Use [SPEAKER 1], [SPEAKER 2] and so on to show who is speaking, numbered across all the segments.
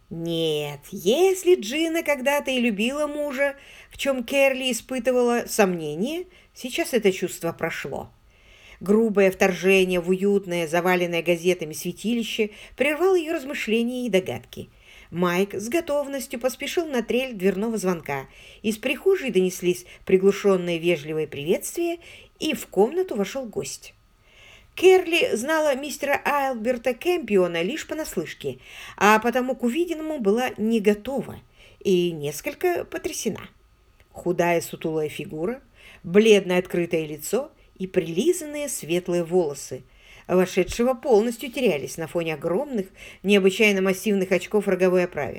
[SPEAKER 1] Нет, если Джина когда-то и любила мужа, в чем Керли испытывала сомнения, сейчас это чувство прошло. Грубое вторжение в уютное, заваленное газетами святилище прервало ее размышления и догадки. Майк с готовностью поспешил на трель дверного звонка. Из прихожей донеслись приглушенные вежливые приветствия, и в комнату вошел гость. Керли знала мистера Айлберта Кэмпиона лишь понаслышке, а потому к увиденному была не готова и несколько потрясена. Худая сутулая фигура, бледное открытое лицо и прилизанные светлые волосы, вошедшего полностью терялись на фоне огромных, необычайно массивных очков в роговой оправе.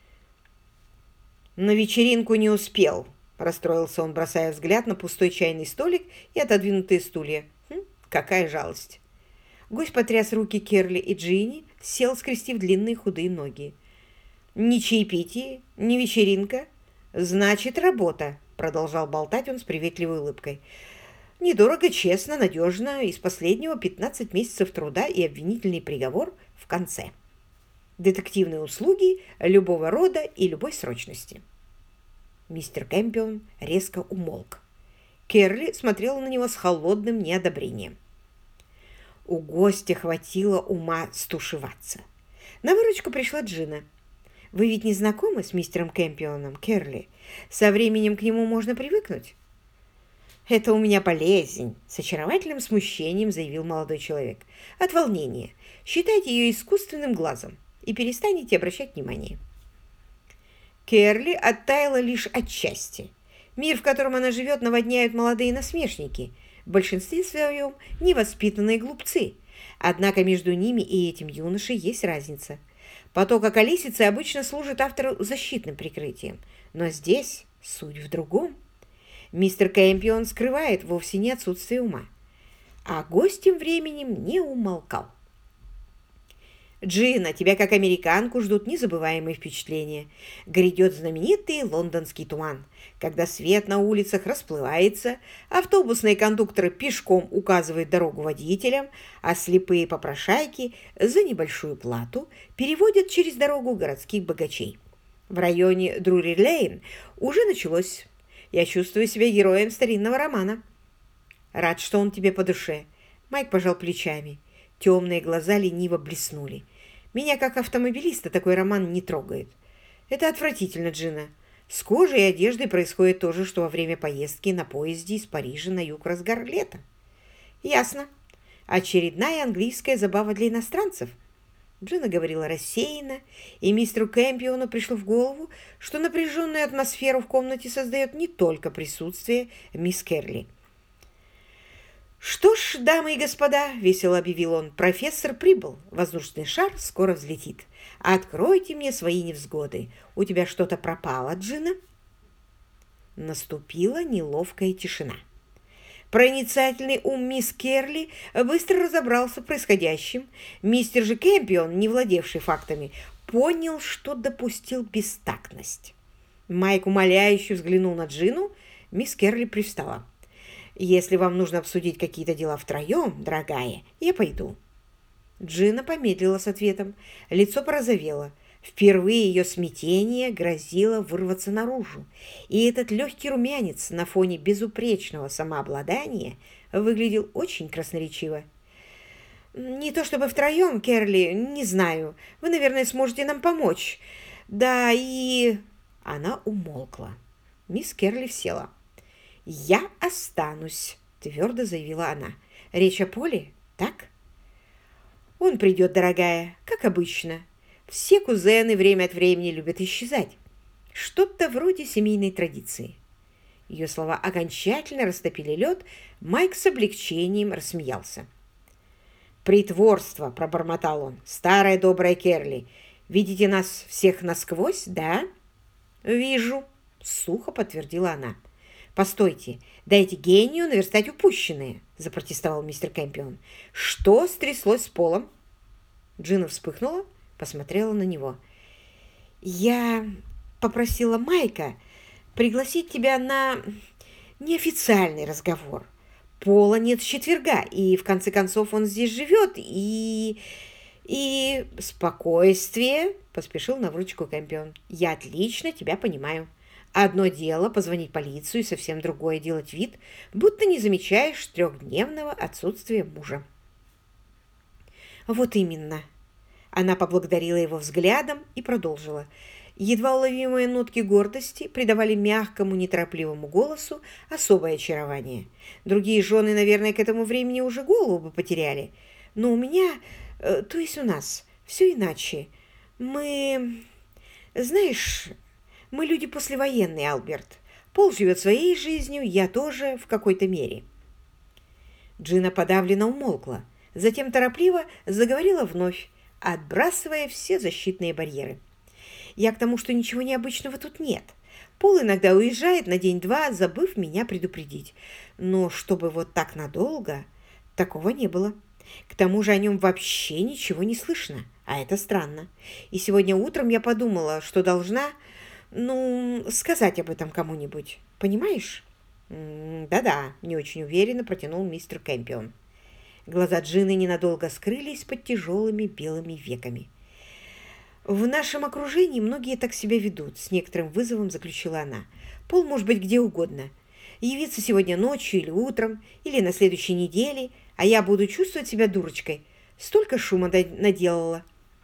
[SPEAKER 1] «На вечеринку не успел», — расстроился он, бросая взгляд на пустой чайный столик и отодвинутые стулья. Какая жалость. Гость потряс руки Керли и Джинни, сел, скрестив длинные худые ноги. «Ни чаепитие, ни вечеринка. Значит, работа», — продолжал болтать он с приветливой улыбкой. «Недорого, честно, надежно. Из последнего 15 месяцев труда и обвинительный приговор в конце. Детективные услуги любого рода и любой срочности». Мистер Кэмпион резко умолк. Керли смотрела на него с холодным неодобрением. У гостя хватило ума стушеваться. На выручку пришла Джина. «Вы ведь не знакомы с мистером Кэмпионом, Керли? Со временем к нему можно привыкнуть». «Это у меня болезнь», — с очаровательным смущением заявил молодой человек. «От волнения. Считайте ее искусственным глазом и перестанете обращать внимание». Керли оттаяла лишь отчасти. Мир, в котором она живет, наводняют молодые насмешники, в большинстве своем невоспитанные глупцы. Однако между ними и этим юношей есть разница. Поток околесицы обычно служит автору защитным прикрытием, но здесь суть в другом. Мистер Кэмпион скрывает вовсе не отсутствие ума, а гость тем временем не умолкал. «Джина, тебя как американку ждут незабываемые впечатления. Грядет знаменитый лондонский туман, когда свет на улицах расплывается, автобусные кондукторы пешком указывают дорогу водителям, а слепые попрошайки за небольшую плату переводят через дорогу городских богачей. В районе Друри-Лейн уже началось. Я чувствую себя героем старинного романа». «Рад, что он тебе по душе». Майк пожал плечами. Темные глаза лениво блеснули. «Меня, как автомобилиста, такой роман не трогает. Это отвратительно, Джина. С кожей и одеждой происходит то же, что во время поездки на поезде из Парижа на юг в разгар лета». «Ясно. Очередная английская забава для иностранцев». Джина говорила рассеянно, и мистеру Кэмпиону пришло в голову, что напряженную атмосферу в комнате создает не только присутствие мисс Керли. «Что ж, дамы и господа, — весело объявил он, — профессор прибыл. Воздушный шар скоро взлетит. Откройте мне свои невзгоды. У тебя что-то пропало, Джина?» Наступила неловкая тишина. Проницательный ум мисс Керли быстро разобрался в происходящем. Мистер же Кэмпион, не владевший фактами, понял, что допустил бестактность. Майк умоляюще взглянул на Джину. Мисс Керли привстала. «Если вам нужно обсудить какие-то дела втроем, дорогая, я пойду». Джина помедлила с ответом. Лицо порозовело. Впервые ее смятение грозило вырваться наружу, и этот легкий румянец на фоне безупречного самообладания выглядел очень красноречиво. «Не то чтобы втроем, Керли, не знаю. Вы, наверное, сможете нам помочь. Да, и...» Она умолкла. Мисс Керли села. «Я останусь», — твердо заявила она. «Речь о Поле, так?» «Он придет, дорогая, как обычно. Все кузены время от времени любят исчезать. Что-то вроде семейной традиции». Ее слова окончательно растопили лед. Майк с облегчением рассмеялся. «Притворство», — пробормотал он. «Старая добрая Керли. Видите нас всех насквозь, да?» «Вижу», — сухо подтвердила она. «Постойте, дайте гению наверстать упущенное», — запротестовал мистер Кэмпион. «Что стряслось с Полом?» Джина вспыхнула, посмотрела на него. «Я попросила Майка пригласить тебя на неофициальный разговор. Пола нет с четверга, и в конце концов он здесь живет, и «И спокойствие», — поспешил на выручку Кэмпион. «Я отлично тебя понимаю. Одно дело позвонить полицию, и совсем другое делать вид, будто не замечаешь трехдневного отсутствия мужа». «Вот именно». Она поблагодарила его взглядом и продолжила. Едва уловимые нотки гордости придавали мягкому, неторопливому голосу особое очарование. Другие жены, наверное, к этому времени уже голову бы потеряли. Но у меня, то есть у нас, все иначе. Мы, знаешь, мы люди послевоенные, Алберт. Пол живет своей жизнью, я тоже в какой-то мере. Джина подавленно умолкла, затем торопливо заговорила вновь, отбрасывая все защитные барьеры. «Я к тому, что ничего необычного тут нет. Пол иногда уезжает на день-два, забыв меня предупредить. Но чтобы вот так надолго, такого не было. К тому же о нем вообще ничего не слышно, а это странно. И сегодня утром я подумала, что должна, сказать об этом кому-нибудь. Понимаешь?» «Да-да», — не очень уверенно протянул мистер Кэмпион. Глаза Джины ненадолго скрылись под тяжелыми белыми веками. «В нашем окружении многие так себя ведут», — с некоторым вызовом заключила она. «Пол может быть где угодно. Явиться сегодня ночью или утром, или на следующей неделе, а я буду чувствовать себя дурочкой. Столько шума наделала».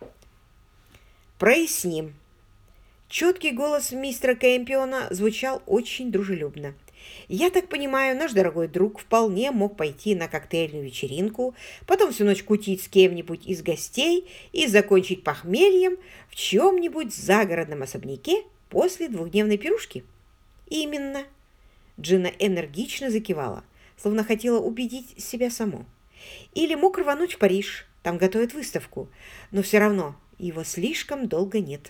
[SPEAKER 1] «Проясним». Четкий голос мистера Кэмпиона звучал очень дружелюбно. «Я так понимаю, наш дорогой друг вполне мог пойти на коктейльную вечеринку, потом всю ночь кутить с кем-нибудь из гостей и закончить похмельем в чьем-нибудь загородном особняке после двухдневной пирушки?» «Именно». Джина энергично закивала, словно хотела убедить себя саму. «Или мог рвануть в Париж, там готовят выставку, но все равно его слишком долго нет».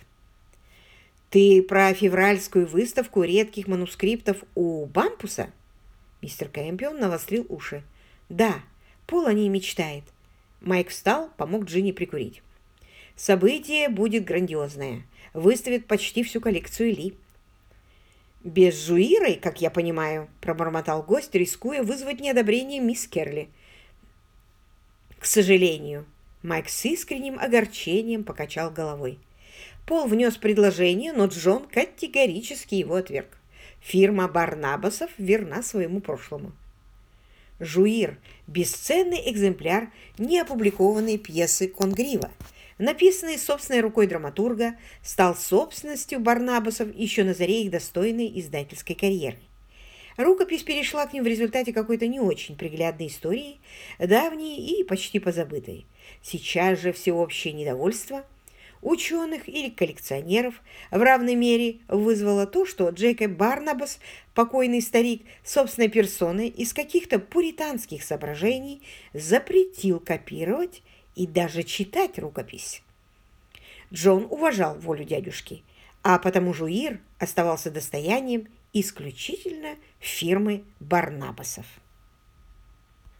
[SPEAKER 1] «Ты про февральскую выставку редких манускриптов у Бампуса?» Мистер Кэмпион навострил уши. «Да, Пол о ней мечтает». Майк встал, помог Джинни прикурить. «Событие будет грандиозное. Выставит почти всю коллекцию Ли». «Без жуирой, как я понимаю», — пробормотал гость, рискуя вызвать неодобрение мисс Керли. «К сожалению», — Майк с искренним огорчением покачал головой. Пол внес предложение, но Джон категорически его отверг. Фирма Барнабасов верна своему прошлому. «Жуир» – бесценный экземпляр неопубликованной пьесы Конгрива, написанный собственной рукой драматурга, стал собственностью Барнабасов еще на заре их достойной издательской карьеры. Рукопись перешла к ним в результате какой-то не очень приглядной истории, давней и почти позабытой. Сейчас же всеобщее недовольство ученых или коллекционеров в равной мере вызвало то, что Джейкоб Барнабас, покойный старик, собственной персоной из каких-то пуританских соображений запретил копировать и даже читать рукопись. Джон уважал волю дядюшки, а потому жуир оставался достоянием исключительно фирмы Барнабасов.